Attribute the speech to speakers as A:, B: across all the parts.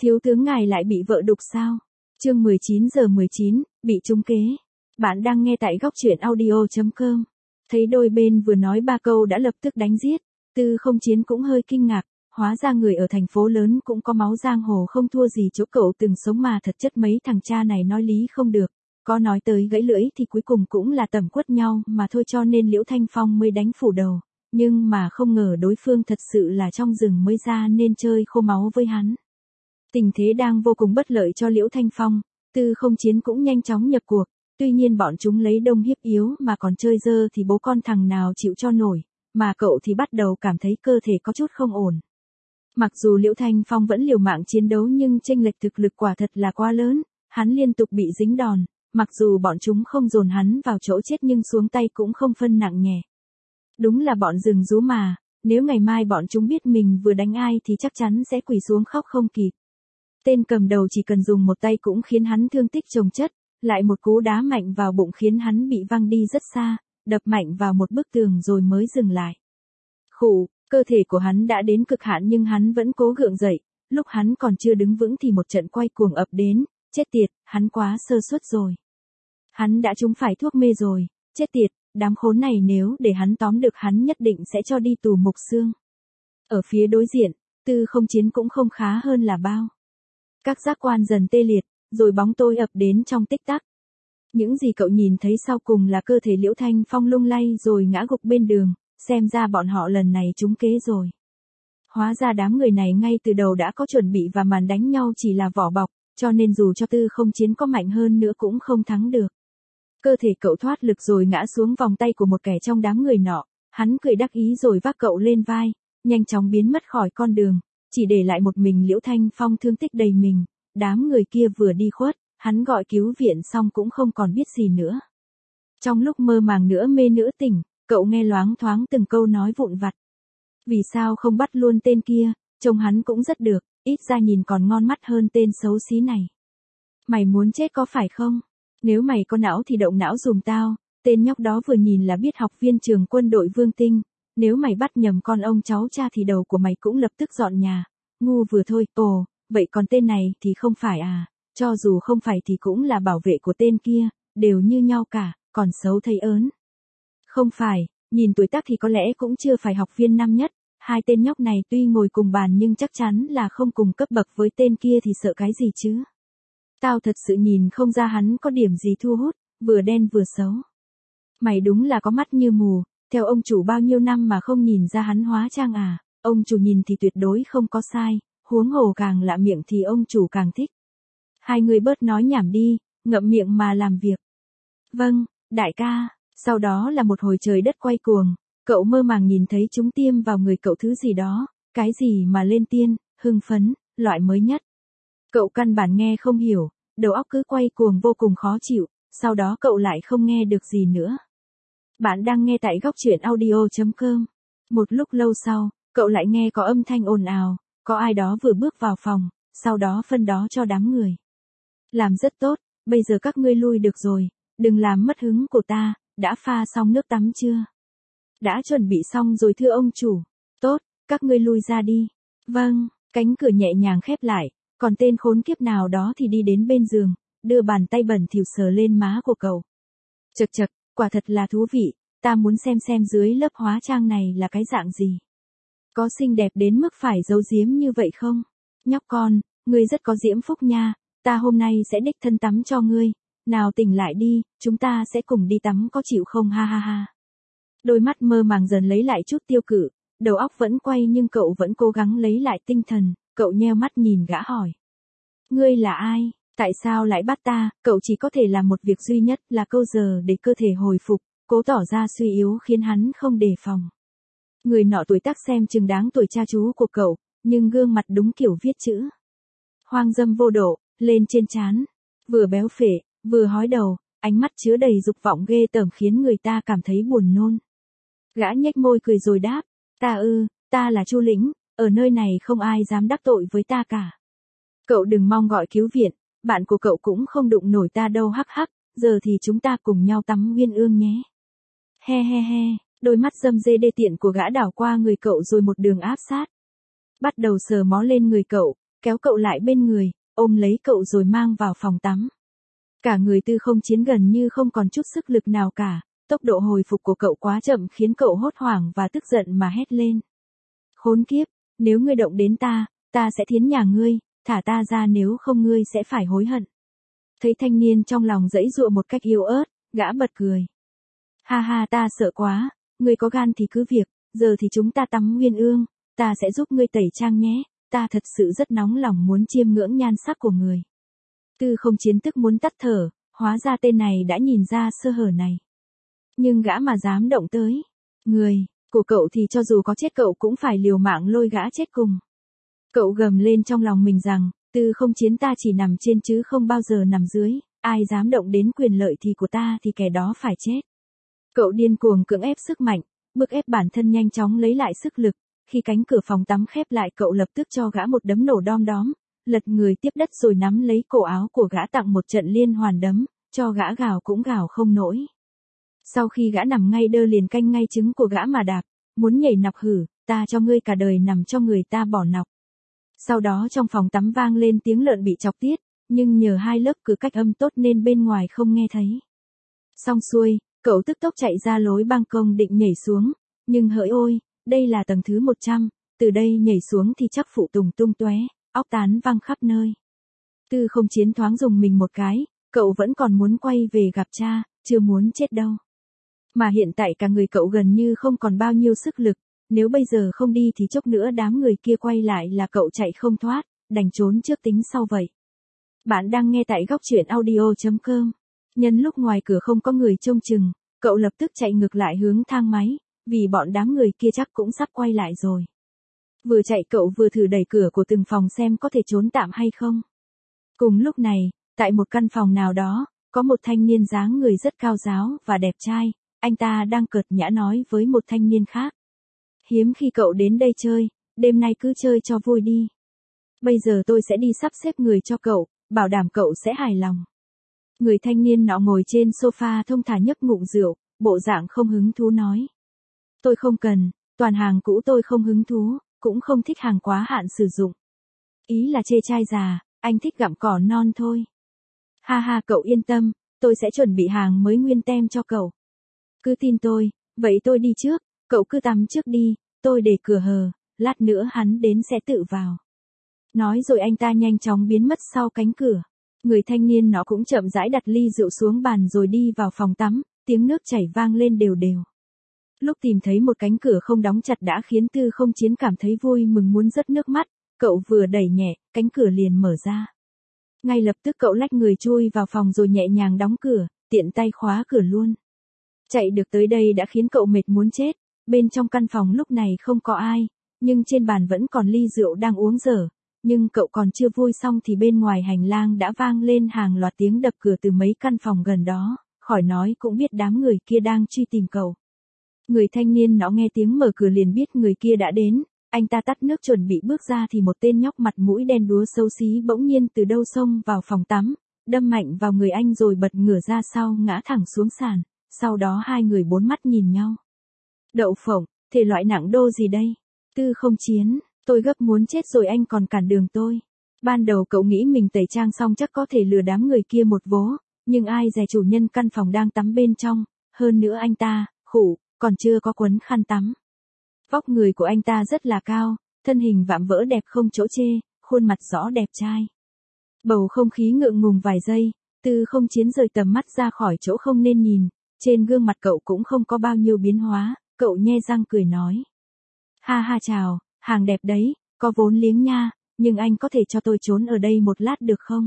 A: Thiếu tướng ngài lại bị vợ đục sao? Chương 19:19, bị trúng kế. Bạn đang nghe tại góc truyện audio.com. Thấy đôi bên vừa nói ba câu đã lập tức đánh giết, Tư Không Chiến cũng hơi kinh ngạc, hóa ra người ở thành phố lớn cũng có máu giang hồ không thua gì chỗ cậu từng sống mà thật chất mấy thằng cha này nói lý không được. Có nói tới gãy lưỡi thì cuối cùng cũng là tẩm quất nhau mà thôi, cho nên Liễu Thanh Phong mới đánh phủ đầu. Nhưng mà không ngờ đối phương thật sự là trong rừng mới ra nên chơi khô máu với hắn. Tình thế đang vô cùng bất lợi cho Liễu Thanh Phong, Tư Không Chiến cũng nhanh chóng nhập cuộc, tuy nhiên bọn chúng lấy đông hiếp yếu mà còn chơi dơ thì bố con thằng nào chịu cho nổi, mà cậu thì bắt đầu cảm thấy cơ thể có chút không ổn. Mặc dù Liễu Thanh Phong vẫn liều mạng chiến đấu nhưng chênh lệch thực lực quả thật là quá lớn, hắn liên tục bị dính đòn, mặc dù bọn chúng không dồn hắn vào chỗ chết nhưng xuống tay cũng không phân nặng nhẹ. Đúng là bọn rừng rú mà, nếu ngày mai bọn chúng biết mình vừa đánh ai thì chắc chắn sẽ quỳ xuống khóc không kịp. Tên cầm đầu chỉ cần dùng một tay cũng khiến hắn thương tích chồng chất, lại một cú đá mạnh vào bụng khiến hắn bị văng đi rất xa, đập mạnh vào một bức tường rồi mới dừng lại. Khụ, cơ thể của hắn đã đến cực hạn nhưng hắn vẫn cố gượng dậy, lúc hắn còn chưa đứng vững thì một trận quay cuồng ập đến, chết tiệt, hắn quá sơ suất rồi. Hắn đã trúng phải thuốc mê rồi, chết tiệt, đám khốn này nếu để hắn tóm được hắn nhất định sẽ cho đi tù mục xương. Ở phía đối diện, Tư Không Chiến cũng không khá hơn là bao. Các giác quan dần tê liệt, rồi bóng tối ập đến trong tích tắc. Những gì cậu nhìn thấy sau cùng là cơ thể Liễu Thanh Phong lung lay rồi ngã gục bên đường, xem ra bọn họ lần này trúng kế rồi. Hóa ra đám người này ngay từ đầu đã có chuẩn bị và màn đánh nhau chỉ là vỏ bọc, cho nên dù cho Tư Không Chiến có mạnh hơn nữa cũng không thắng được. Cơ thể cậu thoát lực rồi ngã xuống vòng tay của một kẻ trong đám người nọ, hắn cười đắc ý rồi vác cậu lên vai, nhanh chóng biến mất khỏi con đường, chỉ để lại một mình Liễu Thanh Phong thương tích đầy mình. Đám người kia vừa đi khuất, hắn gọi cứu viện xong cũng không còn biết gì nữa. Trong lúc mơ màng nửa mê nửa tỉnh, cậu nghe loáng thoáng từng câu nói vụn vặt. Vì sao không bắt luôn tên kia, trông hắn cũng rất được, ít ra nhìn còn ngon mắt hơn tên xấu xí này. Mày muốn chết có phải không? Nếu mày có não thì động não dùm tao, tên nhóc đó vừa nhìn là biết học viên trường quân đội Vương Tinh, nếu mày bắt nhầm con ông cháu cha thì đầu của mày cũng lập tức dọn nhà, ngu vừa thôi. Ồ, vậy còn tên này thì không phải à, cho dù không phải thì cũng là bảo vệ của tên kia, đều như nhau cả, còn xấu thấy ớn. Không phải, nhìn tuổi tác thì có lẽ cũng chưa phải học viên năm nhất, hai tên nhóc này tuy ngồi cùng bàn nhưng chắc chắn là không cùng cấp bậc với tên kia thì sợ cái gì chứ. Tao thật sự nhìn không ra hắn có điểm gì thu hút, vừa đen vừa xấu. Mày đúng là có mắt như mù, theo ông chủ bao nhiêu năm mà không nhìn ra hắn hóa trang à, ông chủ nhìn thì tuyệt đối không có sai, huống hồ càng lạ miệng thì ông chủ càng thích. Hai người bớt nói nhảm đi, ngậm miệng mà làm việc. Vâng, đại ca, sau đó là một hồi trời đất quay cuồng, cậu mơ màng nhìn thấy chúng tiêm vào người cậu thứ gì đó, cái gì mà lên tiên, hưng phấn, loại mới nhất. Cậu căn bản nghe không hiểu, đầu óc cứ quay cuồng vô cùng khó chịu, sau đó cậu lại không nghe được gì nữa. Bạn đang nghe tại góc truyện audio.com. Một lúc lâu sau, cậu lại nghe có âm thanh ồn ào, có ai đó vừa bước vào phòng, sau đó phân đó cho đám người. Làm rất tốt, bây giờ các ngươi lui được rồi, đừng làm mất hứng của ta, đã pha xong nước tắm chưa? Đã chuẩn bị xong rồi thưa ông chủ. Tốt, các ngươi lui ra đi. Vâng, cánh cửa nhẹ nhàng khép lại, còn tên khốn kiếp nào đó thì đi đến bên giường, đưa bàn tay bẩn thỉu sờ lên má của cậu. Chậc chậc, quả thật là thú vị, ta muốn xem dưới lớp hóa trang này là cái dạng gì. Có xinh đẹp đến mức phải giấu giếm như vậy không? Nhóc con, ngươi rất có diễm phúc nha, ta hôm nay sẽ đích thân tắm cho ngươi. Nào tỉnh lại đi, chúng ta sẽ cùng đi tắm có chịu không, ha ha ha. Đôi mắt mơ màng dần lấy lại chút tiêu cự, đầu óc vẫn quay nhưng cậu vẫn cố gắng lấy lại tinh thần, cậu nheo mắt nhìn gã hỏi. Ngươi là ai? Tại sao lại bắt ta? Cậu chỉ có thể làm một việc duy nhất là câu giờ để cơ thể hồi phục, cố tỏ ra suy yếu khiến hắn không đề phòng. Người nọ tuổi tác xem chừng đáng tuổi cha chú của cậu, nhưng gương mặt đúng kiểu viết chữ hoang dâm vô độ, lên trên trán, vừa béo phệ, vừa hói đầu, ánh mắt chứa đầy dục vọng ghê tởm khiến người ta cảm thấy buồn nôn. Gã nhếch môi cười rồi đáp, ta là Chu Lĩnh, ở nơi này không ai dám đắc tội với ta cả. Cậu đừng mong gọi cứu viện, bạn của cậu cũng không đụng nổi ta đâu hắc hắc, giờ thì chúng ta cùng nhau tắm uyên ương nhé. He he he, đôi mắt dâm dê đê tiện của gã đảo qua người cậu rồi một đường áp sát. Bắt đầu sờ mó lên người cậu, kéo cậu lại bên người, ôm lấy cậu rồi mang vào phòng tắm. Cả người Tư Không Chiến gần như không còn chút sức lực nào cả, tốc độ hồi phục của cậu quá chậm khiến cậu hốt hoảng và tức giận mà hét lên. Khốn kiếp, nếu ngươi động đến ta sẽ thiến nhà ngươi, thả ta ra nếu không ngươi sẽ phải hối hận. Thấy thanh niên trong lòng giãy giụa một cách yếu ớt, gã bật cười. Ha ha, ta sợ quá, ngươi có gan thì cứ việc, giờ thì chúng ta tắm Nguyên Ương, ta sẽ giúp ngươi tẩy trang nhé, ta thật sự rất nóng lòng muốn chiêm ngưỡng nhan sắc của người. Tư Không Chiến tức muốn tắt thở, hóa ra tên này đã nhìn ra sơ hở này. Nhưng gã mà dám động tới người của cậu thì cho dù có chết cậu cũng phải liều mạng lôi gã chết cùng. Cậu gầm lên trong lòng mình rằng, Tư Không Chiến, ta chỉ nằm trên chứ không bao giờ nằm dưới, ai dám động đến quyền lợi thì của ta thì kẻ đó phải chết. Cậu điên cuồng cưỡng ép sức mạnh, bức ép bản thân nhanh chóng lấy lại sức lực, khi cánh cửa phòng tắm khép lại cậu lập tức cho gã một đấm nổ đom đóm, lật người tiếp đất rồi nắm lấy cổ áo của gã tặng một trận liên hoàn đấm, cho gã gào cũng gào không nổi. Sau khi gã nằm ngay đơ liền canh ngay trứng của gã mà đạp, muốn nhảy nọc hử, ta cho ngươi cả đời nằm cho người ta bỏ nọc. Sau đó trong phòng tắm vang lên tiếng lợn bị chọc tiết, nhưng nhờ hai lớp cửa cách âm tốt nên bên ngoài không nghe thấy. Xong xuôi, cậu tức tốc chạy ra lối ban công định nhảy xuống, nhưng hỡi ôi, đây là tầng thứ 100, từ đây nhảy xuống thì chắc phụ tùng tung tóe, óc tán văng khắp nơi. Tư Không Chiến thoáng dùng mình một cái, cậu vẫn còn muốn quay về gặp cha, chưa muốn chết đâu. Mà hiện tại cả người cậu gần như không còn bao nhiêu sức lực, nếu bây giờ không đi thì chốc nữa đám người kia quay lại là cậu chạy không thoát, đành trốn trước tính sau vậy. Bạn đang nghe tại góc truyện audio.com. Nhân lúc ngoài cửa không có người trông chừng, cậu lập tức chạy ngược lại hướng thang máy, vì bọn đám người kia chắc cũng sắp quay lại rồi. Vừa chạy cậu vừa thử đẩy cửa của từng phòng xem có thể trốn tạm hay không. Cùng lúc này, tại một căn phòng nào đó, có một thanh niên dáng người rất cao ráo và đẹp trai, anh ta đang cợt nhã nói với một thanh niên khác. Hiếm khi cậu đến đây chơi, đêm nay cứ chơi cho vui đi. Bây giờ tôi sẽ đi sắp xếp người cho cậu, bảo đảm cậu sẽ hài lòng. Người thanh niên nọ ngồi trên sofa thông thả nhấp ngụm rượu, bộ dạng không hứng thú nói. Tôi không cần, toàn hàng cũ tôi không hứng thú, cũng không thích hàng quá hạn sử dụng. Ý là chê trai già, anh thích gặm cỏ non thôi. Ha ha, cậu yên tâm, tôi sẽ chuẩn bị hàng mới nguyên tem cho cậu. Cứ tin tôi, vậy tôi đi trước, cậu cứ tắm trước đi, tôi để cửa hờ, lát nữa hắn đến sẽ tự vào. Nói rồi anh ta nhanh chóng biến mất sau cánh cửa. Người thanh niên nó cũng chậm rãi đặt ly rượu xuống bàn rồi đi vào phòng tắm, tiếng nước chảy vang lên đều đều. Lúc tìm thấy một cánh cửa không đóng chặt đã khiến Tư Không Chiến cảm thấy vui mừng muốn rớt nước mắt, cậu vừa đẩy nhẹ, cánh cửa liền mở ra. Ngay lập tức cậu lách người chui vào phòng rồi nhẹ nhàng đóng cửa, tiện tay khóa cửa luôn. Chạy được tới đây đã khiến cậu mệt muốn chết, bên trong căn phòng lúc này không có ai, nhưng trên bàn vẫn còn ly rượu đang uống dở. Nhưng cậu còn chưa vui xong thì bên ngoài hành lang đã vang lên hàng loạt tiếng đập cửa từ mấy căn phòng gần đó, khỏi nói cũng biết đám người kia đang truy tìm cậu. Người thanh niên nó nghe tiếng mở cửa liền biết người kia đã đến, anh ta tắt nước chuẩn bị bước ra thì một tên nhóc mặt mũi đen đúa xấu xí bỗng nhiên từ đâu xông vào phòng tắm, đâm mạnh vào người anh rồi bật ngửa ra sau ngã thẳng xuống sàn, sau đó hai người bốn mắt nhìn nhau. Đậu phộng, thể loại nặng đô gì đây? Tư Không Chiến. Tôi gấp muốn chết rồi anh còn cản đường tôi. Ban đầu cậu nghĩ mình tẩy trang xong chắc có thể lừa đám người kia một vố, nhưng ai dè chủ nhân căn phòng đang tắm bên trong, hơn nữa anh ta, khụ, còn chưa có quấn khăn tắm. Vóc người của anh ta rất là cao, thân hình vạm vỡ đẹp không chỗ chê, khuôn mặt rõ đẹp trai. Bầu không khí ngượng ngùng vài giây, Tư Không Chiến rời tầm mắt ra khỏi chỗ không nên nhìn, trên gương mặt cậu cũng không có bao nhiêu biến hóa, cậu nhe răng cười nói. Ha ha chào. Hàng đẹp đấy, có vốn liếng nha, nhưng anh có thể cho tôi trốn ở đây một lát được không?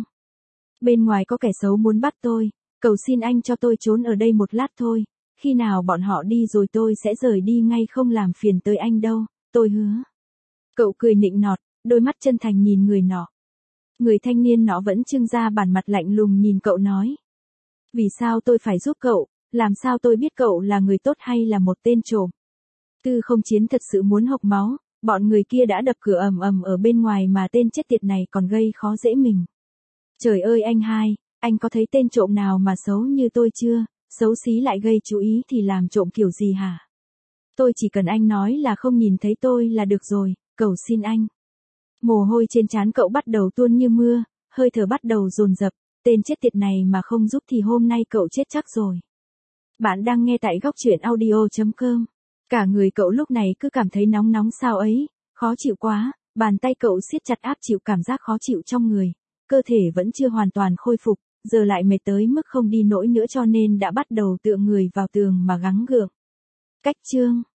A: Bên ngoài có kẻ xấu muốn bắt tôi, cầu xin anh cho tôi trốn ở đây một lát thôi, khi nào bọn họ đi rồi tôi sẽ rời đi ngay không làm phiền tới anh đâu, tôi hứa. Cậu cười nịnh nọt, đôi mắt chân thành nhìn người nọ. Người thanh niên nó vẫn trưng ra bản mặt lạnh lùng nhìn cậu nói. Vì sao tôi phải giúp cậu, làm sao tôi biết cậu là người tốt hay là một tên trộm? Tư Không Chiến thật sự muốn hộc máu. Bọn người kia đã đập cửa ầm ầm ở bên ngoài mà tên chết tiệt này còn gây khó dễ mình. Trời ơi anh hai, anh có thấy tên trộm nào mà xấu như tôi chưa, xấu xí lại gây chú ý thì làm trộm kiểu gì hả? Tôi chỉ cần anh nói là không nhìn thấy tôi là được rồi, cầu xin anh. Mồ hôi trên trán cậu bắt đầu tuôn như mưa, hơi thở bắt đầu dồn dập, tên chết tiệt này mà không giúp thì hôm nay cậu chết chắc rồi. Bạn đang nghe tại góc truyện audio.com. Cả người cậu lúc này cứ cảm thấy nóng nóng sao ấy, khó chịu quá, bàn tay cậu siết chặt áp chịu cảm giác khó chịu trong người, cơ thể vẫn chưa hoàn toàn khôi phục, giờ lại mệt tới mức không đi nổi nữa cho nên đã bắt đầu tựa người vào tường mà gắng gượng. Cách chương